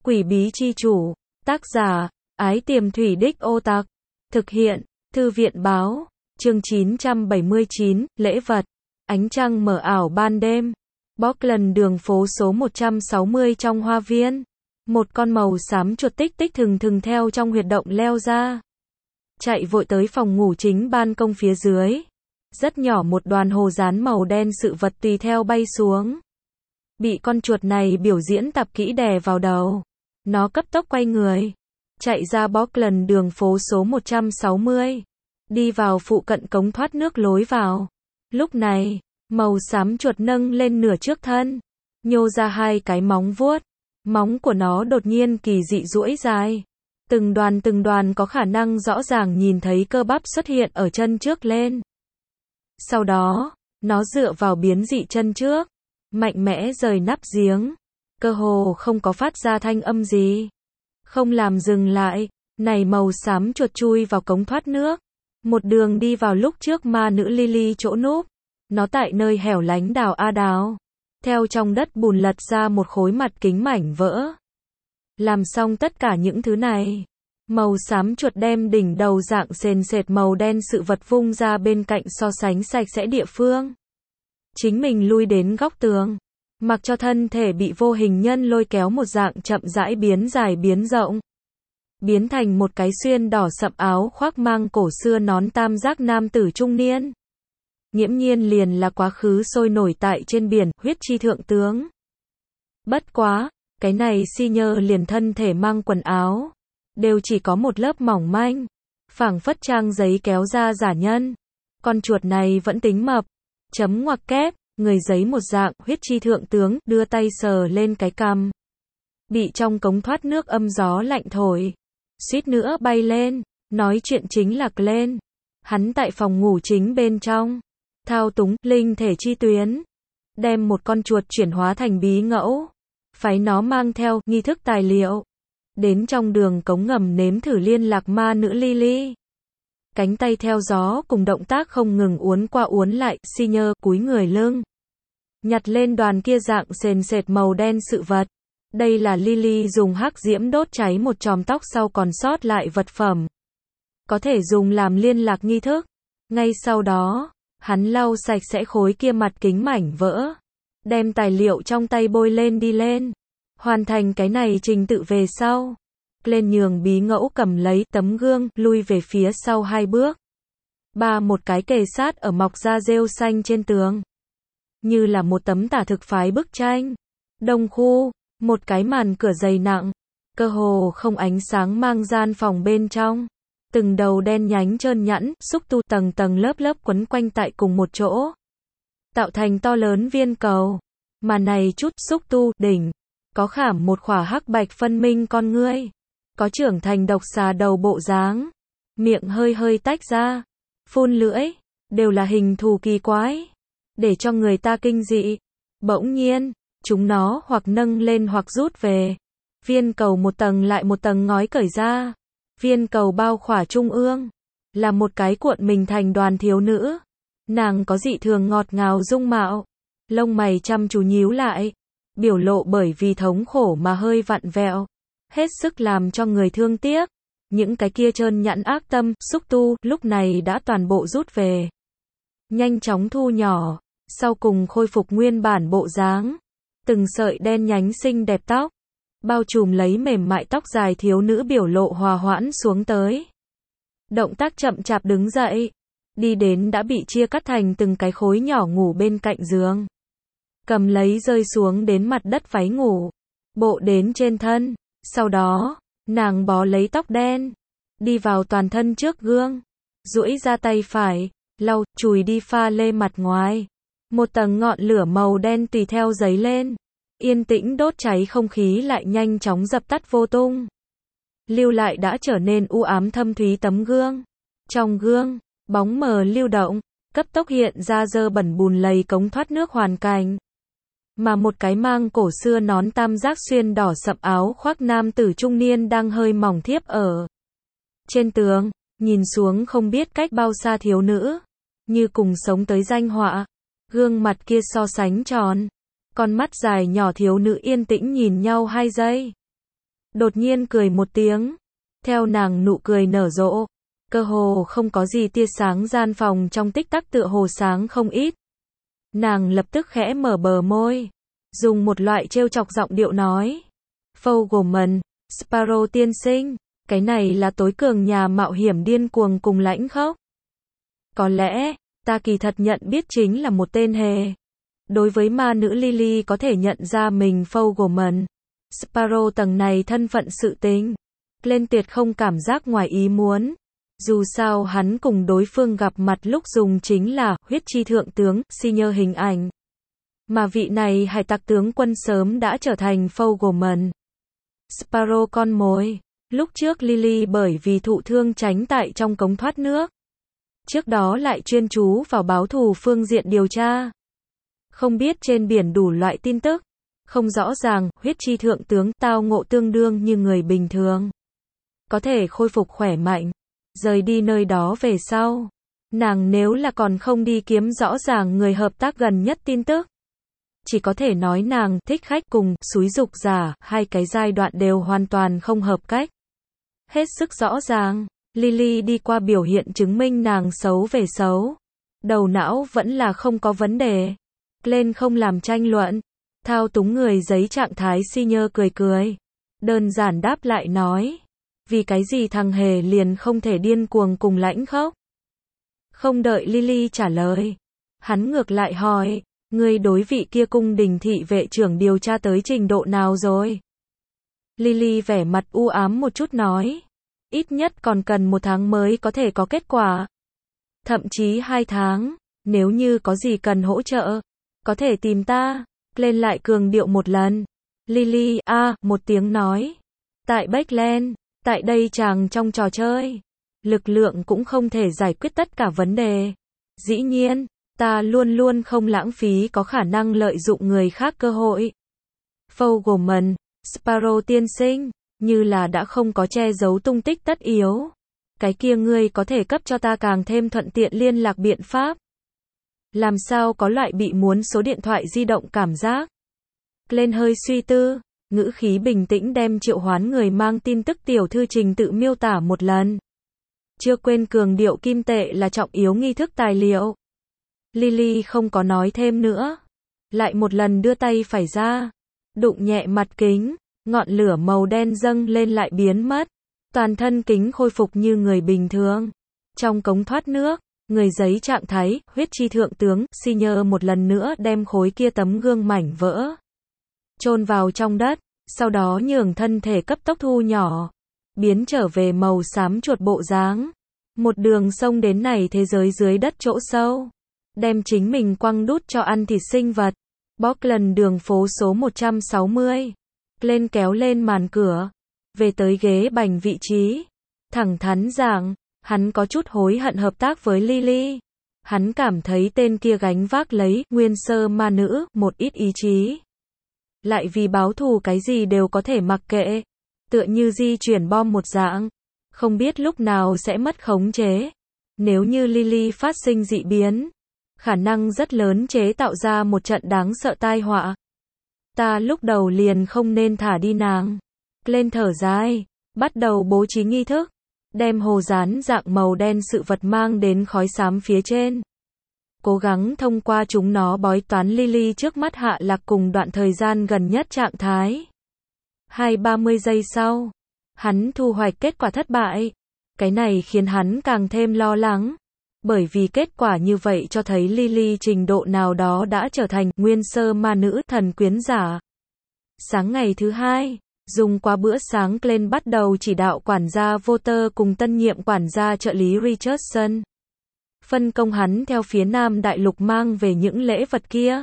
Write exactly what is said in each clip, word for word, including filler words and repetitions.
Quỷ bí chi chủ, tác giả, Ái Tiềm Thủy Đích Ô Tặc, thực hiện, Thư viện báo, chương chín trăm bảy mươi chín, lễ vật, ánh trăng mờ ảo ban đêm, bóc lần đường phố số một trăm sáu mươi trong hoa viên, một con màu xám chuột tích tích thừng thừng theo trong huyệt động leo ra, chạy vội tới phòng ngủ chính ban công phía dưới, rất nhỏ một đoàn hồ dán màu đen sự vật tùy theo bay xuống. Bị con chuột này biểu diễn tập kỹ đè vào đầu. Nó cấp tốc quay người. Chạy ra bóc lần đường phố số một trăm sáu mươi. Đi vào phụ cận cống thoát nước lối vào. Lúc này, màu xám chuột nâng lên nửa trước thân. Nhô ra hai cái móng vuốt. Móng của nó đột nhiên kỳ dị duỗi dài. Từng đoàn từng đoàn có khả năng rõ ràng nhìn thấy cơ bắp xuất hiện ở chân trước lên. Sau đó, nó dựa vào biến dị chân trước. Mạnh mẽ rời nắp giếng, cơ hồ không có phát ra thanh âm gì. Không làm dừng lại, này màu xám chuột chui vào cống thoát nước. Một đường đi vào lúc trước ma nữ Lily chỗ núp. Nó tại nơi hẻo lánh đào a đào. Theo trong đất bùn lật ra một khối mặt kính mảnh vỡ. Làm xong tất cả những thứ này. Màu xám chuột đem đỉnh đầu dạng sền sệt màu đen sự vật vung ra bên cạnh so sánh sạch sẽ địa phương. Chính mình lui đến góc tường, mặc cho thân thể bị vô hình nhân lôi kéo một dạng chậm rãi biến dài biến rộng. Biến thành một cái xuyên đỏ sậm áo khoác mang cổ xưa nón tam giác nam tử trung niên. Nghiễm nhiên liền là quá khứ sôi nổi tại trên biển, huyết chi thượng tướng. Bất quá, cái này si nhơ liền thân thể mang quần áo, đều chỉ có một lớp mỏng manh, phảng phất trang giấy kéo ra giả nhân. Con chuột này vẫn tính mập. Chấm ngoặc kép, người giấy một dạng, huyết chi thượng tướng, đưa tay sờ lên cái cằm. Bị trong cống thoát nước âm gió lạnh thổi. Suýt nữa bay lên, nói chuyện chính là Glenn. Hắn tại phòng ngủ chính bên trong. Thao túng, linh thể chi tuyến. Đem một con chuột chuyển hóa thành bí ngẫu. Phái nó mang theo, nghi thức tài liệu. Đến trong đường cống ngầm nếm thử liên lạc ma nữ Lily. Cánh tay theo gió cùng động tác không ngừng uốn qua uốn lại, si nhơ, cúi người lưng. Nhặt lên đoàn kia dạng sền sệt màu đen sự vật. Đây là Lily dùng hắc diễm đốt cháy một chòm tóc sau còn sót lại vật phẩm. Có thể dùng làm liên lạc nghi thức. Ngay sau đó, hắn lau sạch sẽ khối kia mặt kính mảnh vỡ. Đem tài liệu trong tay bôi lên đi lên. Hoàn thành cái này trình tự về sau. Lên nhường bí ngẫu cầm lấy tấm gương, lui về phía sau hai bước. Ba một cái kề sát ở mọc ra rêu xanh trên tường. Như là một tấm tả thực phái bức tranh. Đông khu, một cái màn cửa dày nặng. Cơ hồ không ánh sáng mang gian phòng bên trong. Từng đầu đen nhánh trơn nhẵn, xúc tu tầng tầng lớp lớp quấn quanh tại cùng một chỗ. Tạo thành to lớn viên cầu. Mà này chút xúc tu, đỉnh. Có khảm một khỏa hắc bạch phân minh con ngươi. Có trưởng thành độc xà đầu bộ dáng, miệng hơi hơi tách ra, phun lưỡi, đều là hình thù kỳ quái, để cho người ta kinh dị. Bỗng nhiên, chúng nó hoặc nâng lên hoặc rút về. Viên cầu một tầng lại một tầng ngói cởi ra. Viên cầu bao khỏa trung ương, là một cái cuộn mình thành đoàn thiếu nữ. Nàng có dị thường ngọt ngào dung mạo, lông mày chăm chú nhíu lại, biểu lộ bởi vì thống khổ mà hơi vặn vẹo. Hết sức làm cho người thương tiếc. Những cái kia trơn nhẵn ác tâm, xúc tu, lúc này đã toàn bộ rút về. Nhanh chóng thu nhỏ, sau cùng khôi phục nguyên bản bộ dáng. Từng sợi đen nhánh xinh đẹp tóc, bao trùm lấy mềm mại tóc dài thiếu nữ biểu lộ hòa hoãn xuống tới. Động tác chậm chạp đứng dậy, đi đến đã bị chia cắt thành từng cái khối nhỏ ngủ bên cạnh giường. Cầm lấy rơi xuống đến mặt đất váy ngủ, bộ đến trên thân. Sau đó, nàng bó lấy tóc đen, đi vào toàn thân trước gương, duỗi ra tay phải, lau, chùi đi pha lê mặt ngoài. Một tầng ngọn lửa màu đen tùy theo giấy lên, yên tĩnh đốt cháy không khí lại nhanh chóng dập tắt vô tung. Lưu lại đã trở nên u ám thâm thúy tấm gương. Trong gương, bóng mờ lưu động, cấp tốc hiện ra dơ bẩn bùn lầy cống thoát nước hoàn cảnh. Mà một cái mang cổ xưa nón tam giác xuyên đỏ sậm áo khoác nam tử trung niên đang hơi mỏng thiếp ở trên tường, nhìn xuống không biết cách bao xa thiếu nữ, như cùng sống tới danh họa. Gương mặt kia so sánh tròn, con mắt dài nhỏ thiếu nữ yên tĩnh nhìn nhau hai giây. đột nhiên cười một tiếng. Theo nàng nụ cười nở rộ, cơ hồ không có gì tia sáng, gian phòng trong tích tắc tựa hồ sáng không ít. Nàng lập tức khẽ mở bờ môi, dùng một loại trêu chọc giọng điệu nói. Fogelman, Sparrow tiên sinh, cái này là tối cường nhà mạo hiểm điên cuồng cùng lãnh khốc. Có lẽ, ta kỳ thật nhận biết chính là một tên hề. Đối với ma nữ Lily có thể nhận ra mình Fogelman, Sparrow tầng này thân phận sự tình, lên tuyệt không cảm giác ngoài ý muốn. Dù sao hắn cùng đối phương gặp mặt lúc dùng chính là huyết chi thượng tướng, senior hình ảnh. Mà vị này hải tặc tướng quân sớm đã trở thành Fogelman, Sparrow con mồi. Lúc trước Lily bởi vì thụ thương tránh tại trong cống thoát nước. Trước đó lại chuyên chú vào báo thù phương diện điều tra. Không biết trên biển đủ loại tin tức. Không rõ ràng, huyết chi thượng tướng tao ngộ tương đương như người bình thường. Có thể khôi phục khỏe mạnh. Rời đi nơi đó về sau. Nàng nếu là còn không đi kiếm rõ ràng người hợp tác gần nhất tin tức. Chỉ có thể nói nàng thích khách cùng xúi dục giả, hai cái giai đoạn đều hoàn toàn không hợp cách. Hết sức rõ ràng, Lily đi qua biểu hiện chứng minh nàng xấu về xấu. Đầu não vẫn là không có vấn đề. Lên không làm tranh luận. Thao túng người giấy trạng thái senior cười cười. Đơn giản đáp lại nói. Vì cái gì thằng hề liền không thể điên cuồng cùng lãnh khốc? Không đợi Lily trả lời. Hắn ngược lại hỏi. Ngươi đối vị kia cung đình thị vệ trưởng điều tra tới trình độ nào rồi? Lily vẻ mặt u ám một chút nói. Ít nhất còn cần một tháng mới có thể có kết quả. Thậm chí hai tháng. Nếu như có gì cần hỗ trợ, có thể tìm ta. Lên lại cường điệu một lần. Lily, a, à, một tiếng nói. Tại Backland, tại đây chàng trong trò chơi. Lực lượng cũng không thể giải quyết tất cả vấn đề. Dĩ nhiên, ta luôn luôn không lãng phí có khả năng lợi dụng người khác cơ hội. Fogelman, Sparrow tiên sinh, như là đã không có che giấu tung tích tất yếu. Cái kia ngươi có thể cấp cho ta càng thêm thuận tiện liên lạc biện pháp. Làm sao có loại bị muốn số điện thoại di động cảm giác. Lên hơi suy tư, ngữ khí bình tĩnh đem triệu hoán người mang tin tức tiểu thư trình tự miêu tả một lần. Chưa quên cường điệu kim tệ là trọng yếu nghi thức tài liệu. Lily không có nói thêm nữa. Lại một lần đưa tay phải ra. Đụng nhẹ mặt kính. Ngọn lửa màu đen dâng lên lại biến mất. Toàn thân kính khôi phục như người bình thường. Trong cống thoát nước, người giấy trạng thái, huyết chi thượng tướng, senior một lần nữa đem khối kia tấm gương mảnh vỡ. Chôn vào trong đất. Sau đó nhường thân thể cấp tốc thu nhỏ. Biến trở về màu xám chuột bộ dáng. Một đường sông đến này thế giới dưới đất chỗ sâu. Đem chính mình quăng đút cho ăn thịt sinh vật. Bóc lần đường phố số một trăm sáu mươi. Lên kéo lên màn cửa. Về tới ghế bành vị trí. Thẳng thắn giảng, hắn có chút hối hận hợp tác với Lily. Hắn cảm thấy tên kia gánh vác lấy nguyên sơ ma nữ một ít ý chí. Lại vì báo thù cái gì đều có thể mặc kệ. Tựa như di chuyển bom một dạng. Không biết lúc nào sẽ mất khống chế. Nếu như Lily phát sinh dị biến, khả năng rất lớn chế tạo ra một trận đáng sợ tai họa. Ta lúc đầu liền không nên thả đi nàng. Lên thở dài, bắt đầu bố trí nghi thức. Đem hồ dán dạng màu đen sự vật mang đến khói xám phía trên. Cố gắng thông qua chúng nó bói toán Lily trước mắt hạ lạc cùng đoạn thời gian gần nhất trạng thái. Hai ba mươi giây sau, hắn thu hoạch kết quả thất bại. Cái này khiến hắn càng thêm lo lắng. Bởi vì kết quả như vậy cho thấy Lily trình độ nào đó đã trở thành nguyên sơ ma nữ thần quyến giả. Sáng ngày thứ hai, dùng qua bữa sáng Glenn bắt đầu chỉ đạo quản gia Voter cùng tân nhiệm quản gia trợ lý Richardson. Phân công hắn theo phía Nam Đại Lục mang về những lễ vật kia.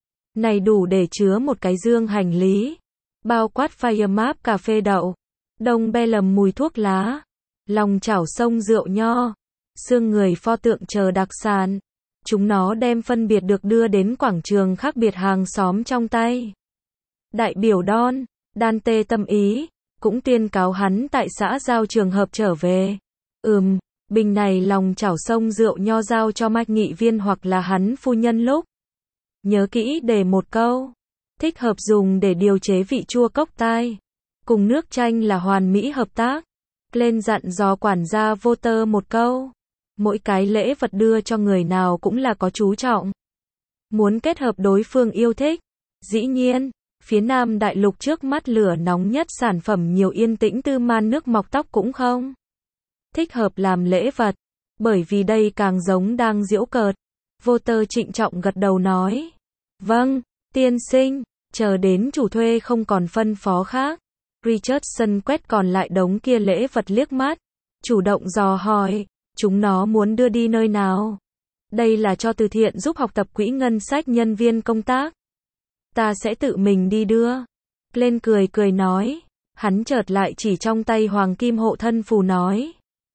Này đủ để chứa một cái dương hành lý. Bao quát fire map cà phê đậu. Đông be lầm mùi thuốc lá. Lòng chảo sông rượu nho. Xương người pho tượng chờ đặc sản. Chúng nó đem phân biệt được đưa đến quảng trường khác biệt hàng xóm trong tay. Đại biểu Don, Dante tâm ý, cũng tuyên cáo hắn tại xã giao trường hợp trở về. Ừm, bình này lòng chảo sông rượu nho giao cho mạch nghị viên hoặc là hắn phu nhân lúc. Nhớ kỹ để một câu. Thích hợp dùng để điều chế vị chua cốc tai. cùng nước chanh là hoàn mỹ hợp tác. Glenn dặn dò quản gia Walter một câu. Mỗi cái lễ vật đưa cho người nào cũng là có chú trọng. Muốn kết hợp đối phương yêu thích. Dĩ nhiên, phía Nam Đại Lục trước mắt lửa nóng nhất sản phẩm nhiều yên tĩnh tư man nước mọc tóc cũng không thích hợp làm lễ vật, bởi vì đây càng giống đang giễu cợt. Walter trịnh trọng gật đầu nói. Vâng, tiên sinh, chờ đến chủ thuê không còn phân phó khác. Richardson quét còn lại đống kia lễ vật liếc mắt, chủ động dò hỏi, chúng nó muốn đưa đi nơi nào? Đây là cho từ thiện giúp học tập quỹ ngân sách nhân viên công tác. Ta sẽ tự mình đi đưa. Glenn cười cười nói, hắn chợt lại chỉ trong tay hoàng kim hộ thân phù nói.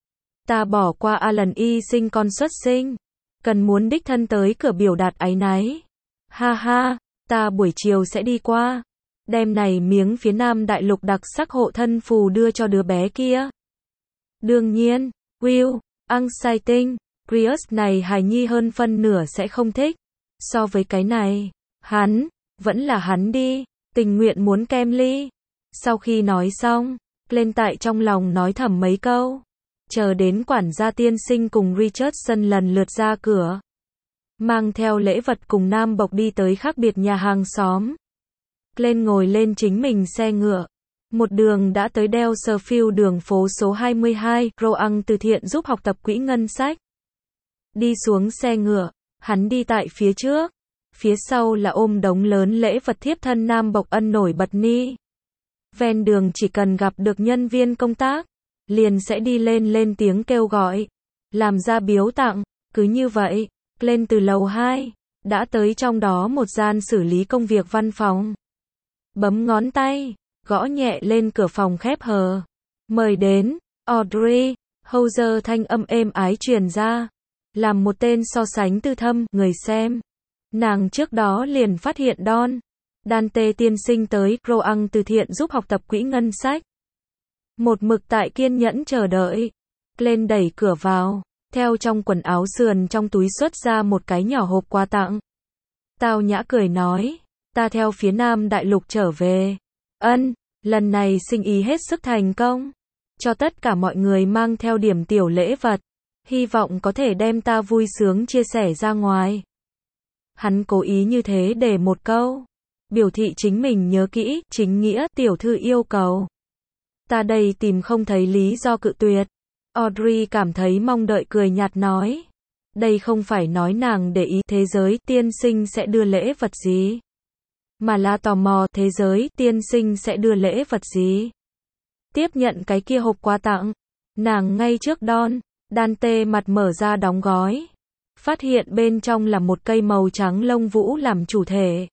Ta bỏ qua Alan y sinh con xuất sinh, cần muốn đích thân tới cửa biểu đạt áy náy. Ha ha, ta buổi chiều sẽ đi qua, đem này miếng phía Nam Đại Lục đặc sắc hộ thân phù đưa cho đứa bé kia. Đương nhiên, Will, exciting, Prius này hài nhi hơn phân nửa sẽ không thích. So với cái này, hắn, vẫn là hắn đi, tình nguyện muốn kem ly. Sau khi nói xong, Glenn tại trong lòng nói thầm mấy câu. Chờ đến quản gia tiên sinh cùng Richardson lần lượt ra cửa. Mang theo lễ vật cùng Nam Bộc đi tới khác biệt nhà hàng xóm. Glenn ngồi lên chính mình xe ngựa. Một đường đã tới Delsefield đường phố số hai mươi hai, Roang từ thiện giúp học tập quỹ ngân sách. Đi xuống xe ngựa, hắn đi tại phía trước. Phía sau là ôm đống lớn lễ vật thiếp thân Nam Bộc ân nổi bật ni. Ven đường chỉ cần gặp được nhân viên công tác, liền sẽ đi lên lên tiếng kêu gọi, làm ra biếu tặng. Cứ như vậy, lên từ lầu hai, đã tới trong đó một gian xử lý công việc văn phòng. Bấm ngón tay, gõ nhẹ lên cửa phòng khép hờ. Mời đến, Audrey, Hauser thanh âm êm ái truyền ra. Làm một tên so sánh tư thâm, người xem. Nàng trước đó liền phát hiện Don, Dante tiên sinh tới, Roang từ thiện giúp học tập quỹ ngân sách. Một mực tại kiên nhẫn chờ đợi. Glenn đẩy cửa vào, theo trong quần áo sườn trong túi xuất ra một cái nhỏ hộp quà tặng. Tao nhã cười nói, ta theo phía Nam Đại Lục trở về. Ân, lần này sinh ý hết sức thành công. Cho tất cả mọi người mang theo điểm tiểu lễ vật. Hy vọng có thể đem ta vui sướng chia sẻ ra ngoài. Hắn cố ý như thế để một câu. Biểu thị chính mình nhớ kỹ, chính nghĩa, tiểu thư yêu cầu. Ta đây tìm không thấy lý do cự tuyệt. Audrey cảm thấy mong đợi cười nhạt nói. Đây không phải nói nàng để ý thế giới tiên sinh sẽ đưa lễ vật gì. Mà là tò mò thế giới tiên sinh sẽ đưa lễ vật gì. Tiếp nhận cái kia hộp quà tặng. Nàng ngay trước Don, Dante mặt mở ra đóng gói. Phát hiện bên trong là một cây màu trắng lông vũ làm chủ thể.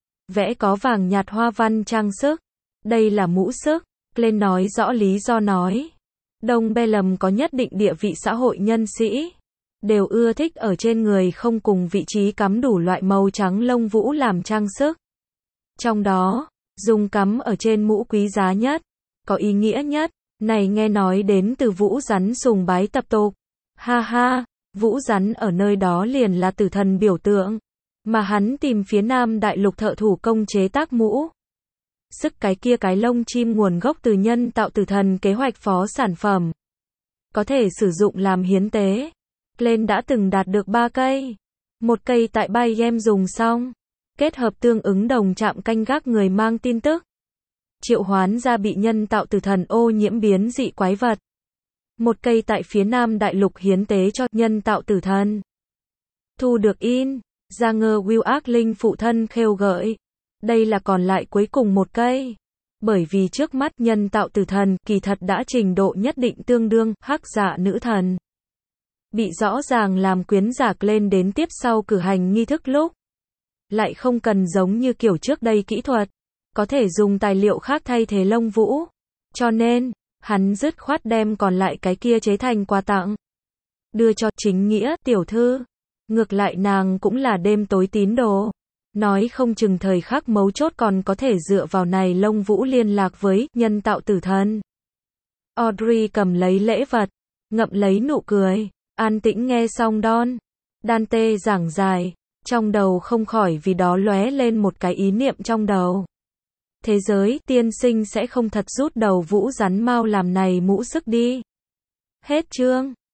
Vẽ có vàng nhạt hoa văn trang sức. Đây là mũ sức. Glenn nói rõ lý do nói. Đông Bellum có nhất định địa vị xã hội nhân sĩ. Đều ưa thích ở trên người không cùng vị trí cắm đủ loại màu trắng lông vũ làm trang sức. Trong đó, dùng cắm ở trên mũ quý giá nhất, có ý nghĩa nhất. Này nghe nói đến từ vũ rắn sùng bái tập tục. Ha ha, vũ rắn ở nơi đó liền là tử thần biểu tượng. Mà hắn tìm phía Nam Đại Lục thợ thủ công chế tác mũ. Sức cái kia cái lông chim nguồn gốc từ nhân tạo tử thần kế hoạch phó sản phẩm. Có thể sử dụng làm hiến tế. Glenn đã từng đạt được ba cây. Một cây tại Bayem dùng xong. Kết hợp tương ứng đồng chạm canh gác người mang tin tức. Triệu hoán ra bị nhân tạo tử thần ô nhiễm biến dị quái vật. Một cây tại phía Nam Đại Lục hiến tế cho nhân tạo tử thần. Thu được in. Ra ngơ Will ác linh phụ thân khêu gợi. Đây là còn lại cuối cùng một cây. Bởi vì trước mắt nhân tạo tử thần kỳ thật đã trình độ nhất định tương đương hắc dạ nữ thần. Bị rõ ràng làm quyến giả lên đến tiếp sau cử hành nghi thức lúc. Lại không cần giống như kiểu trước đây kỹ thuật. Có thể dùng tài liệu khác thay thế lông vũ. Cho nên, hắn dứt khoát đem còn lại cái kia chế thành quà tặng. Đưa cho chính nghĩa tiểu thư. Ngược lại nàng cũng là đêm tối tín đồ. Nói không chừng thời khắc mấu chốt còn có thể dựa vào này lông vũ liên lạc với nhân tạo tử thần. Audrey cầm lấy lễ vật, ngậm lấy nụ cười, an tĩnh nghe xong Don, Dante giảng dài, trong đầu không khỏi vì đó lóe lên một cái ý niệm trong đầu. thế giới, tiên sinh sẽ không thật rút đầu Vũ rắn mau làm này mũ sức đi. Hết chương.